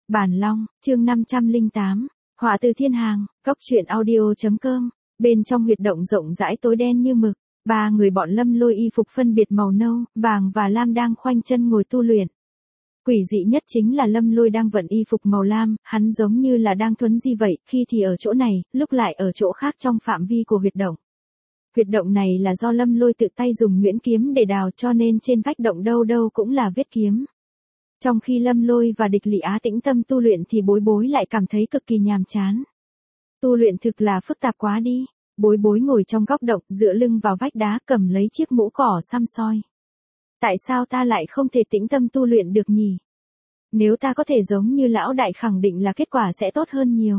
Bản Long, chương 508, họa từ thiên hàng, góc truyện audio.com. Bên trong huyệt động rộng rãi tối đen như mực, ba người bọn Lâm Lôi y phục phân biệt màu nâu, vàng và lam đang khoanh chân ngồi tu luyện. Quỷ dị nhất chính là Lâm Lôi đang vận y phục màu lam, hắn giống như là đang thuấn di vậy, khi thì ở chỗ này, lúc lại ở chỗ khác trong phạm vi của huyệt động. Huyệt động này là do Lâm Lôi tự tay dùng nhuyễn kiếm để đào, cho nên trên vách động đâu đâu cũng là vết kiếm. Trong khi Lâm Lôi và Địch Lị Á tĩnh tâm tu luyện thì Bối Bối lại cảm thấy cực kỳ nhàm chán. Tu luyện thực là phức tạp quá đi. Bối Bối ngồi trong góc động, dựa lưng vào vách đá, cầm lấy chiếc mũ cỏ xăm soi. Tại sao ta lại không thể tĩnh tâm tu luyện được nhỉ? Nếu ta có thể giống như lão đại khẳng định là kết quả sẽ tốt hơn nhiều.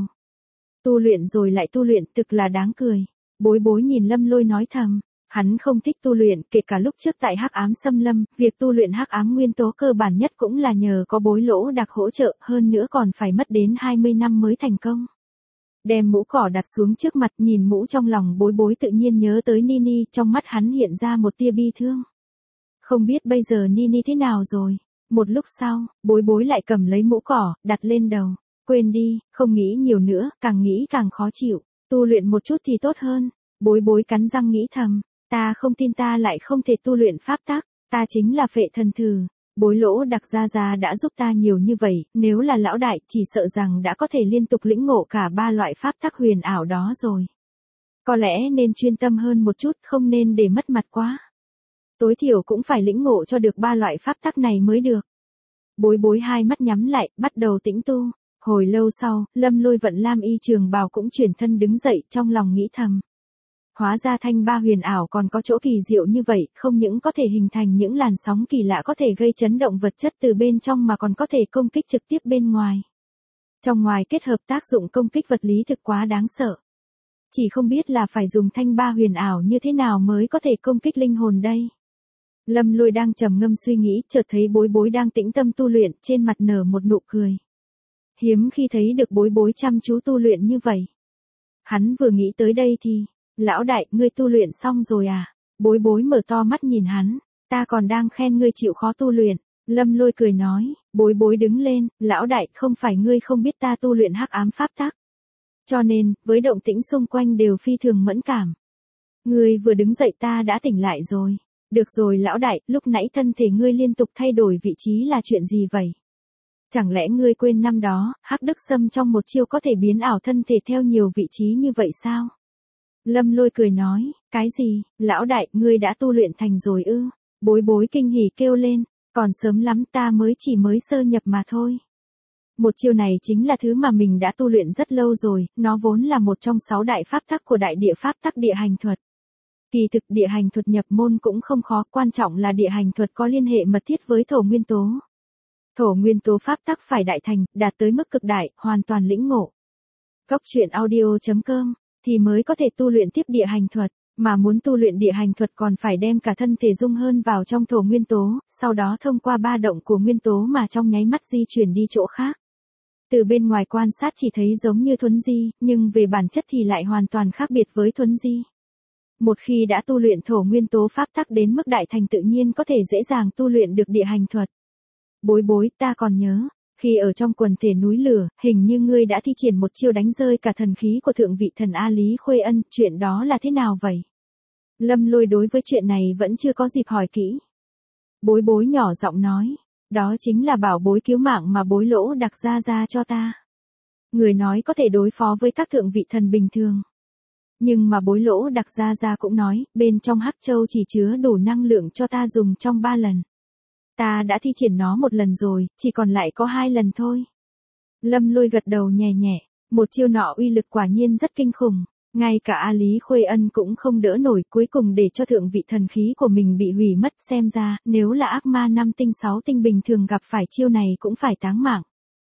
Tu luyện rồi lại tu luyện, thực là đáng cười. Bối Bối nhìn Lâm Lôi nói thầm. Hắn không thích tu luyện, kể cả lúc trước tại Hắc Ám Xâm Lâm, việc tu luyện hắc ám nguyên tố cơ bản nhất cũng là nhờ có Bối Lỗ Đặc hỗ trợ, hơn nữa còn phải mất đến 20 năm mới thành công. Đem mũ cỏ đặt xuống trước mặt, nhìn mũ trong lòng Bối Bối tự nhiên nhớ tới Nini, trong mắt hắn hiện ra một tia bi thương. Không biết bây giờ Nini thế nào rồi. Một lúc sau, Bối Bối lại cầm lấy mũ cỏ, đặt lên đầu. Quên đi, không nghĩ nhiều nữa, càng nghĩ càng khó chịu. Tu luyện một chút thì tốt hơn. Bối Bối cắn răng nghĩ thầm. Ta không tin ta lại không thể tu luyện pháp tắc, ta chính là Phệ Thần Thử. Bối Lỗ Đặc gia đã giúp ta nhiều như vậy, nếu là lão đại chỉ sợ rằng đã có thể liên tục lĩnh ngộ cả ba loại pháp tắc huyền ảo đó rồi. Có lẽ nên chuyên tâm hơn một chút, không nên để mất mặt quá. Tối thiểu cũng phải lĩnh ngộ cho được ba loại pháp tắc này mới được. Bối Bối hai mắt nhắm lại, bắt đầu tĩnh tu. Hồi lâu sau, Lâm Lôi vận lam y trường bào cũng chuyển thân đứng dậy, trong lòng nghĩ thầm. Hóa ra thanh ba huyền ảo còn có chỗ kỳ diệu như vậy, không những có thể hình thành những làn sóng kỳ lạ có thể gây chấn động vật chất từ bên trong mà còn có thể công kích trực tiếp bên ngoài. Trong ngoài kết hợp tác dụng công kích vật lý thực quá đáng sợ. Chỉ không biết là phải dùng thanh ba huyền ảo như thế nào mới có thể công kích linh hồn đây. Lâm Lôi đang trầm ngâm suy nghĩ, chợt thấy Bối Bối đang tĩnh tâm tu luyện, trên mặt nở một nụ cười. Hiếm khi thấy được Bối Bối chăm chú tu luyện như vậy. Hắn vừa nghĩ tới đây thì, lão đại, ngươi tu luyện xong rồi à? Bối Bối mở to mắt nhìn hắn, ta còn đang khen ngươi chịu khó tu luyện. Lâm Lôi cười nói, Bối Bối đứng lên, lão đại, không phải ngươi không biết ta tu luyện hắc ám pháp tắc. Cho nên, với động tĩnh xung quanh đều phi thường mẫn cảm. Ngươi vừa đứng dậy ta đã tỉnh lại rồi. Được rồi lão đại, lúc nãy thân thể ngươi liên tục thay đổi vị trí là chuyện gì vậy? Chẳng lẽ ngươi quên năm đó, Hắc Đức Sâm trong một chiêu có thể biến ảo thân thể theo nhiều vị trí như vậy sao? Lâm Lôi cười nói, cái gì, lão đại, ngươi đã tu luyện thành rồi ư? Bối Bối kinh hỉ kêu lên, còn sớm lắm, ta chỉ mới sơ nhập mà thôi. Một chiêu này chính là thứ mà mình đã tu luyện rất lâu rồi, nó vốn là một trong 6 đại pháp tắc của đại địa pháp tắc địa hành thuật. Kỳ thực địa hành thuật nhập môn cũng không khó, quan trọng là địa hành thuật có liên hệ mật thiết với thổ nguyên tố. Thổ nguyên tố pháp tắc phải đại thành, đạt tới mức cực đại, hoàn toàn lĩnh ngộ. Góc truyện audio.com thì mới có thể tu luyện tiếp địa hành thuật, mà muốn tu luyện địa hành thuật còn phải đem cả thân thể dung hơn vào trong thổ nguyên tố, sau đó thông qua ba động của nguyên tố mà trong nháy mắt di chuyển đi chỗ khác. Từ bên ngoài quan sát chỉ thấy giống như thuấn di, nhưng về bản chất thì lại hoàn toàn khác biệt với thuấn di. Một khi đã tu luyện thổ nguyên tố pháp tắc đến mức đại thành tự nhiên có thể dễ dàng tu luyện được địa hành thuật. Bối Bối, ta còn nhớ. Khi ở trong quần thể núi lửa, hình như ngươi đã thi triển một chiêu đánh rơi cả thần khí của thượng vị thần A Lý Khuê Ân, chuyện đó là thế nào vậy? Lâm Lôi đối với chuyện này vẫn chưa có dịp hỏi kỹ. Bối Bối nhỏ giọng nói, đó chính là bảo bối cứu mạng mà Bối Lỗ Đặc ra cho ta. Người nói có thể đối phó với các thượng vị thần bình thường. Nhưng mà Bối Lỗ Đặc ra cũng nói, bên trong Hắc Châu chỉ chứa đủ năng lượng cho ta dùng trong 3 lần. Ta đã thi triển nó 1 lần rồi, chỉ còn lại có 2 lần thôi. Lâm Lôi gật đầu nhẹ nhẹ, một chiêu nọ uy lực quả nhiên rất kinh khủng, ngay cả A Lý Khuê Ân cũng không đỡ nổi, cuối cùng để cho thượng vị thần khí của mình bị hủy mất, xem ra, nếu là ác ma 5 tinh 6 tinh bình thường gặp phải chiêu này cũng phải táng mạng.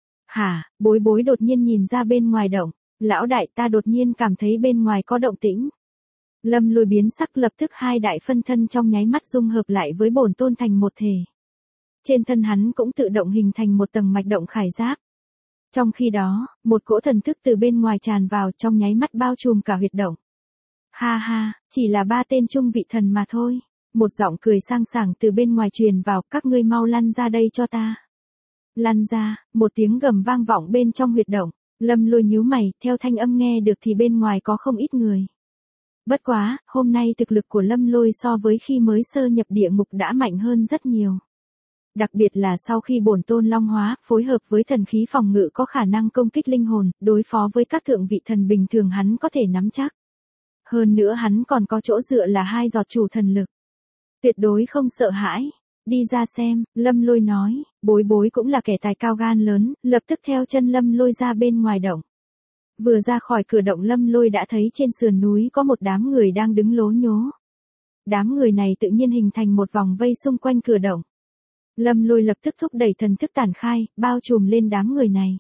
Hả, Bối Bối đột nhiên nhìn ra bên ngoài động, lão đại, ta đột nhiên cảm thấy bên ngoài có động tĩnh. Lâm Lôi biến sắc, lập tức 2 đại phân thân trong nháy mắt dung hợp lại với bổn tôn thành một thể. Trên thân hắn cũng tự động hình thành một tầng mạch động khải giáp. Trong khi đó, một cỗ thần thức từ bên ngoài tràn vào, trong nháy mắt bao trùm cả huyệt động. Ha ha, chỉ là 3 tên trung vị thần mà thôi. Một giọng cười sang sảng từ bên ngoài truyền vào, các ngươi mau lăn ra đây cho ta. Lăn ra, một tiếng gầm vang vọng bên trong huyệt động. Lâm Lôi nhíu mày, theo thanh âm nghe được thì bên ngoài có không ít người. Bất quá, hôm nay thực lực của Lâm Lôi so với khi mới sơ nhập địa ngục đã mạnh hơn rất nhiều. Đặc biệt là sau khi bổn tôn long hóa, phối hợp với thần khí phòng ngự có khả năng công kích linh hồn, đối phó với các thượng vị thần bình thường hắn có thể nắm chắc. Hơn nữa hắn còn có chỗ dựa là 2 giọt chủ thần lực. Tuyệt đối không sợ hãi. Đi ra xem, Lâm Lôi nói, Bối Bối cũng là kẻ tài cao gan lớn, lập tức theo chân Lâm Lôi ra bên ngoài động. Vừa ra khỏi cửa động Lâm Lôi đã thấy trên sườn núi có một đám người đang đứng lố nhố. Đám người này tự nhiên hình thành một vòng vây xung quanh cửa động. Lâm Lôi lập tức thúc đẩy thần thức tản khai, bao trùm lên đám người này.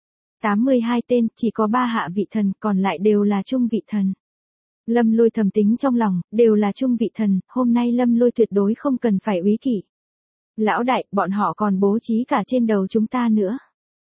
82 tên, chỉ có 3 hạ vị thần, còn lại đều là trung vị thần. Lâm Lôi thầm tính trong lòng, đều là trung vị thần, hôm nay Lâm Lôi tuyệt đối không cần phải úy kỵ. Lão đại, bọn họ còn bố trí cả trên đầu chúng ta nữa.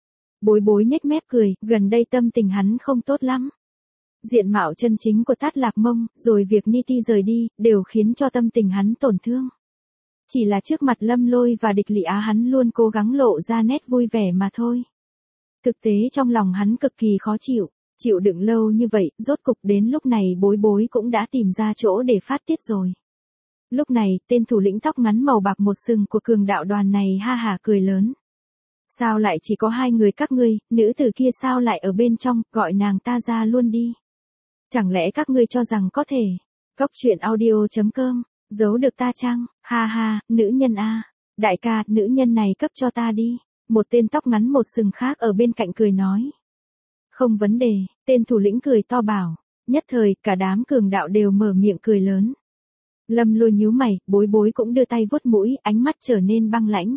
Bối Bối nhếch mép cười, gần đây tâm tình hắn không tốt lắm. Diện mạo chân chính của Tát Lạc Mông, rồi việc Niti rời đi, đều khiến cho tâm tình hắn tổn thương. Chỉ là trước mặt Lâm Lôi và địch Lị Á hắn luôn cố gắng lộ ra nét vui vẻ mà thôi. Thực tế trong lòng hắn cực kỳ khó chịu, chịu đựng lâu như vậy, rốt cục đến lúc này Bối Bối cũng đã tìm ra chỗ để phát tiết rồi. Lúc này, tên thủ lĩnh tóc ngắn màu bạc một sừng của cường đạo đoàn này ha hả cười lớn. Sao lại chỉ có 2 người các ngươi, nữ tử kia sao lại ở bên trong, gọi nàng ta ra luôn đi. Chẳng lẽ các ngươi cho rằng có thể. Cốc truyện audio.com, giấu được ta chăng, ha ha, nữ nhân a. Đại ca, nữ nhân này cấp cho ta đi. Một tên tóc ngắn một sừng khác ở bên cạnh cười nói. Không vấn đề, tên thủ lĩnh cười to bảo. Nhất thời, cả đám cường đạo đều mở miệng cười lớn. Lâm Lôi nhíu mày, Bối Bối cũng đưa tay vuốt mũi, ánh mắt trở nên băng lãnh.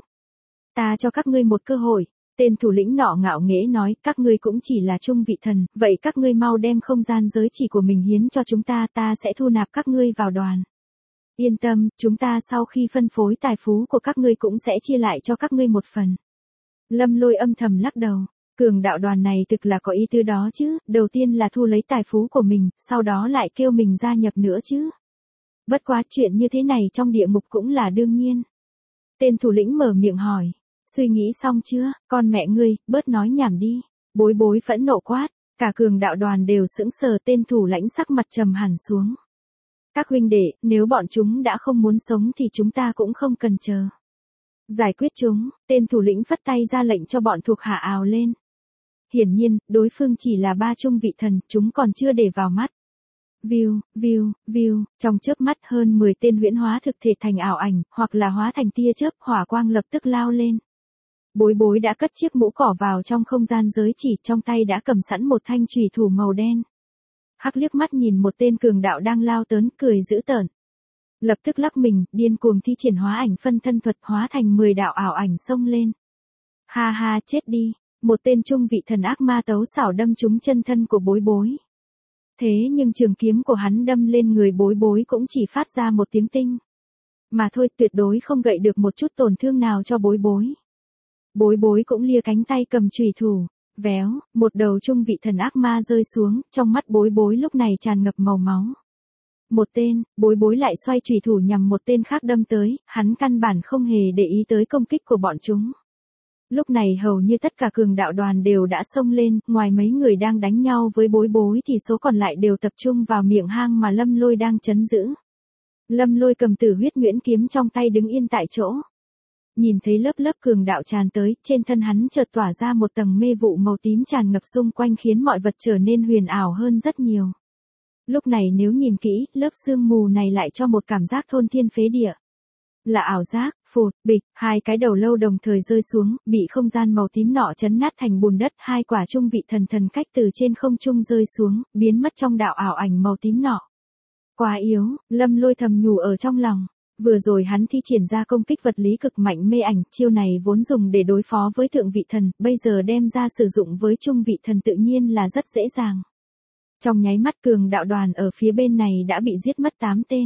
Ta cho các ngươi một cơ hội. Tên thủ lĩnh nọ ngạo nghễ nói, các ngươi cũng chỉ là trung vị thần, vậy các ngươi mau đem không gian giới chỉ của mình hiến cho chúng ta, ta sẽ thu nạp các ngươi vào đoàn. Yên tâm, chúng ta sau khi phân phối tài phú của các ngươi cũng sẽ chia lại cho các ngươi một phần. Lâm Lôi âm thầm lắc đầu, cường đạo đoàn này thực là có ý tư đó chứ, đầu tiên là thu lấy tài phú của mình, sau đó lại kêu mình gia nhập nữa chứ. Bất quá chuyện như thế này trong địa ngục cũng là đương nhiên. Tên thủ lĩnh mở miệng hỏi. Suy nghĩ xong chưa, con mẹ ngươi, bớt nói nhảm đi. Bối Bối phẫn nộ quát, cả cường đạo đoàn đều sững sờ, tên thủ lãnh sắc mặt trầm hẳn xuống. Các huynh đệ, nếu bọn chúng đã không muốn sống thì chúng ta cũng không cần chờ. Giải quyết chúng, tên thủ lĩnh phất tay ra lệnh cho bọn thuộc hạ ào lên. Hiển nhiên, đối phương chỉ là 3 trung vị thần, chúng còn chưa để vào mắt. View, trong chớp mắt hơn 10 tên huyễn hóa thực thể thành ảo ảnh, hoặc là hóa thành tia chớp, hỏa quang lập tức lao lên. Bối Bối đã cất chiếc mũ cỏ vào trong không gian giới chỉ, trong tay đã cầm sẵn một thanh chùy thủ màu đen. Hắc liếc mắt nhìn một tên cường đạo đang lao tới, cười dữ tợn. Lập tức lắc mình, điên cuồng thi triển hóa ảnh phân thân thuật, hóa thành 10 đạo ảo ảnh xông lên. Ha ha, chết đi, một tên trung vị thần ác ma tấu xảo đâm trúng chân thân của Bối Bối. Thế nhưng trường kiếm của hắn đâm lên người Bối Bối cũng chỉ phát ra một tiếng tinh. Mà thôi, tuyệt đối không gậy được một chút tổn thương nào cho Bối Bối. Bối Bối cũng lia cánh tay cầm chùy thủ, véo, một đầu trung vị thần ác ma rơi xuống, trong mắt Bối Bối lúc này tràn ngập màu máu. Một tên, Bối Bối lại xoay chùy thủ nhằm một tên khác đâm tới, hắn căn bản không hề để ý tới công kích của bọn chúng. Lúc này hầu như tất cả cường đạo đoàn đều đã xông lên, ngoài mấy người đang đánh nhau với Bối Bối thì số còn lại đều tập trung vào miệng hang mà Lâm Lôi đang trấn giữ. Lâm Lôi cầm Tử Huyết Nhuyễn kiếm trong tay đứng yên tại chỗ. Nhìn thấy lớp lớp cường đạo tràn tới, trên thân hắn chợt tỏa ra một tầng mê vụ màu tím tràn ngập xung quanh khiến mọi vật trở nên huyền ảo hơn rất nhiều. Lúc này nếu nhìn kỹ, lớp sương mù này lại cho một cảm giác thôn thiên phế địa. Là ảo giác, phụt, bịch, 2 cái đầu lâu đồng thời rơi xuống, bị không gian màu tím nọ chấn nát thành bùn đất, 2 quả trung vị thần thần cách từ trên không trung rơi xuống, biến mất trong đạo ảo ảnh màu tím nọ. Quá yếu, Lâm Lôi thầm nhủ ở trong lòng. Vừa rồi hắn thi triển ra công kích vật lý cực mạnh mê ảnh, chiêu này vốn dùng để đối phó với thượng vị thần, bây giờ đem ra sử dụng với trung vị thần tự nhiên là rất dễ dàng. Trong nháy mắt cường đạo đoàn ở phía bên này đã bị giết mất 8 tên.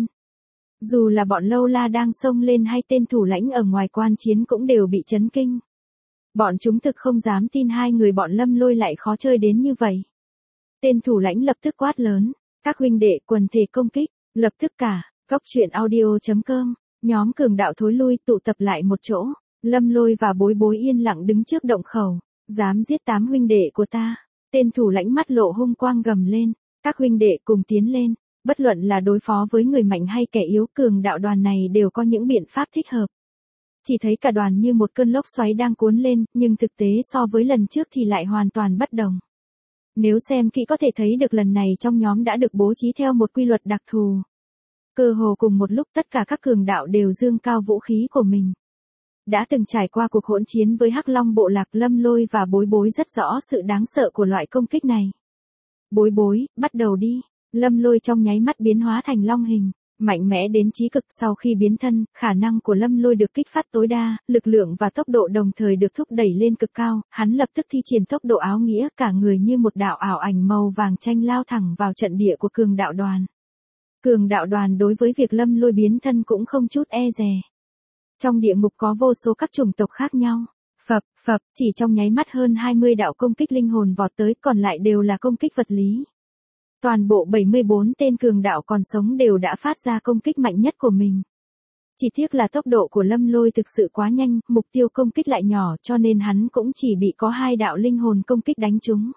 Dù là bọn lâu la đang xông lên hay tên thủ lãnh ở ngoài quan chiến cũng đều bị chấn kinh. Bọn chúng thực không dám tin 2 người bọn Lâm Lôi lại khó chơi đến như vậy. Tên thủ lãnh lập tức quát lớn, các huynh đệ quần thể công kích, lập tức cả. Cốc truyện audio.com, nhóm cường đạo thối lui tụ tập lại một chỗ. Lâm Lôi và Bối Bối yên lặng đứng trước động khẩu. Dám giết 8 huynh đệ của ta. Tên thủ lãnh mắt lộ hung quang gầm lên. Các huynh đệ cùng tiến lên. Bất luận là đối phó với người mạnh hay kẻ yếu, cường đạo đoàn này đều có những biện pháp thích hợp. Chỉ thấy cả đoàn như một cơn lốc xoáy đang cuốn lên, nhưng thực tế so với lần trước thì lại hoàn toàn bất đồng. Nếu xem kỹ có thể thấy được lần này trong nhóm đã được bố trí theo một quy luật đặc thù. Cơ hồ cùng một lúc tất cả các cường đạo đều dương cao vũ khí của mình. Đã từng trải qua cuộc hỗn chiến với Hắc Long bộ lạc, Lâm Lôi và Bối Bối rất rõ sự đáng sợ của loại công kích này. Bối Bối, bắt đầu đi. Lâm Lôi trong nháy mắt biến hóa thành long hình, mạnh mẽ đến chí cực. Sau khi biến thân, khả năng của Lâm Lôi được kích phát tối đa, lực lượng và tốc độ đồng thời được thúc đẩy lên cực cao, hắn lập tức thi triển tốc độ áo nghĩa, cả người như một đạo ảo ảnh màu vàng chanh lao thẳng vào trận địa của cường đạo đoàn. Cường đạo đoàn đối với việc Lâm Lôi biến thân cũng không chút e dè. Trong địa ngục có vô số các chủng tộc khác nhau. Phập, chỉ trong nháy mắt hơn 20 đạo công kích linh hồn vọt tới, còn lại đều là công kích vật lý. Toàn bộ 74 tên cường đạo còn sống đều đã phát ra công kích mạnh nhất của mình. Chỉ tiếc là tốc độ của Lâm Lôi thực sự quá nhanh, mục tiêu công kích lại nhỏ, cho nên hắn cũng chỉ bị có 2 đạo linh hồn công kích đánh trúng.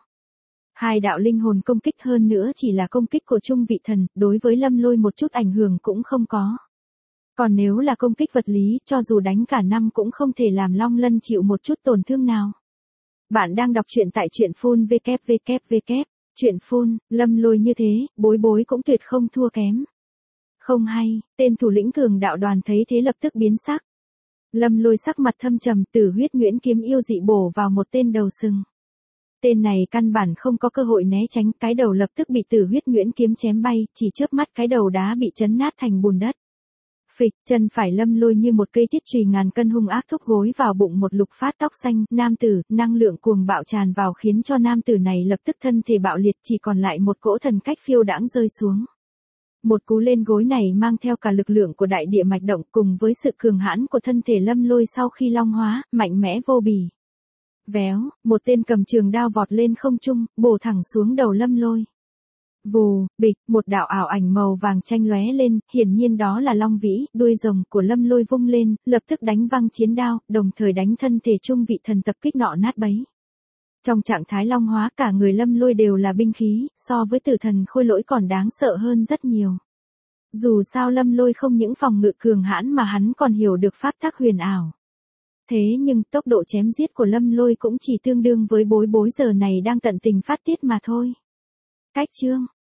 2 đạo linh hồn công kích hơn nữa chỉ là công kích của trung vị thần, đối với Lâm Lôi một chút ảnh hưởng cũng không có. Còn nếu là công kích vật lý, cho dù đánh cả năm cũng không thể làm Long Lân chịu một chút tổn thương nào. Bạn đang đọc truyện tại truyện phun www. Chuyện phun, Lâm Lôi như thế, Bối Bối cũng tuyệt không thua kém. Không hay, tên thủ lĩnh cường đạo đoàn thấy thế lập tức biến sắc. Lâm Lôi sắc mặt thâm trầm, Tử Huyết Nhuyễn kiếm yêu dị bổ vào một tên đầu sừng. Tên này căn bản không có cơ hội né tránh, cái đầu lập tức bị Tử Huyết Nhuyễn kiếm chém bay, chỉ chớp mắt cái đầu đá bị chấn nát thành bùn đất. Phịch, chân phải Lâm Lôi như một cây thiết chùy ngàn cân hung ác thúc gối vào bụng một lục phát tóc xanh, nam tử, năng lượng cuồng bạo tràn vào khiến cho nam tử này lập tức thân thể bạo liệt, chỉ còn lại một cỗ thần cách phiêu đãng rơi xuống. Một cú lên gối này mang theo cả lực lượng của đại địa mạch động cùng với sự cường hãn của thân thể Lâm Lôi sau khi long hóa, mạnh mẽ vô bì. Véo, một tên cầm trường đao vọt lên không trung, bổ thẳng xuống đầu Lâm Lôi. Vù, bịch, một đạo ảo ảnh màu vàng chanh lóe lên, hiển nhiên đó là long vĩ, đuôi rồng của Lâm Lôi vung lên, lập tức đánh văng chiến đao, đồng thời đánh thân thể trung vị thần tập kích nọ nát bấy. Trong trạng thái long hóa, cả người Lâm Lôi đều là binh khí, so với tử thần khôi lỗi còn đáng sợ hơn rất nhiều. Dù sao Lâm Lôi không những phòng ngự cường hãn mà hắn còn hiểu được pháp tắc huyền ảo. Thế nhưng tốc độ chém giết của Lâm Lôi cũng chỉ tương đương với Bối Bối giờ này đang tận tình phát tiết mà thôi. Cách chương